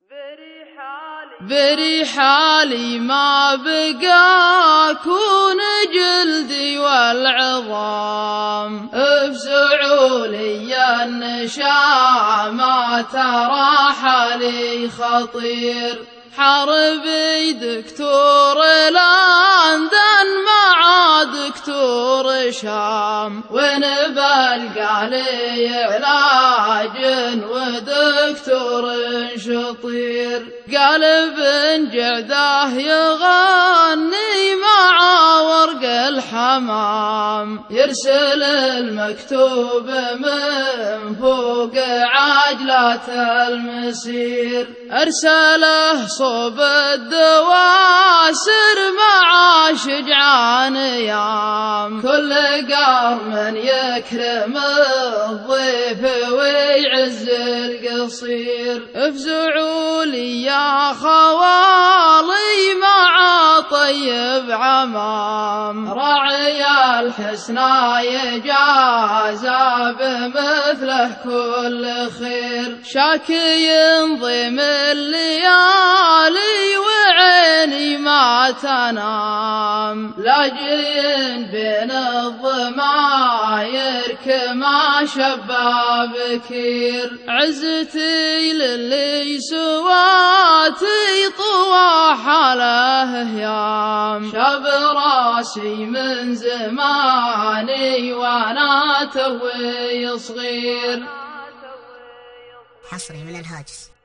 برحالي ما بقى كون جلدي والعظام، افزعوا لي النشامة ترى حالي خطير، حربي دكتور لندن مع دكتور شام، ونبلقى لي علاج ودكتور شطير، قلب جعده يغني مع ورق الحمام، يرسل المكتوب من فوق عجلة المسير، أرسله صوب الدواسر مع شجعان يام، كل قرن يكرم الضيف ويعز القصير، افزعوا لي يا خوالي مع طيب عمام، راعي الحسنى يجازى بمثله كل خير، شاكي ينظم الليالي وعيني ما تنام، لاجئ بين الضماير كما شبا بكير، عزتي للي سواتي طوى حاله هيام، شاب راسي من زماني وانا توي صغير. حصري من الهاجس.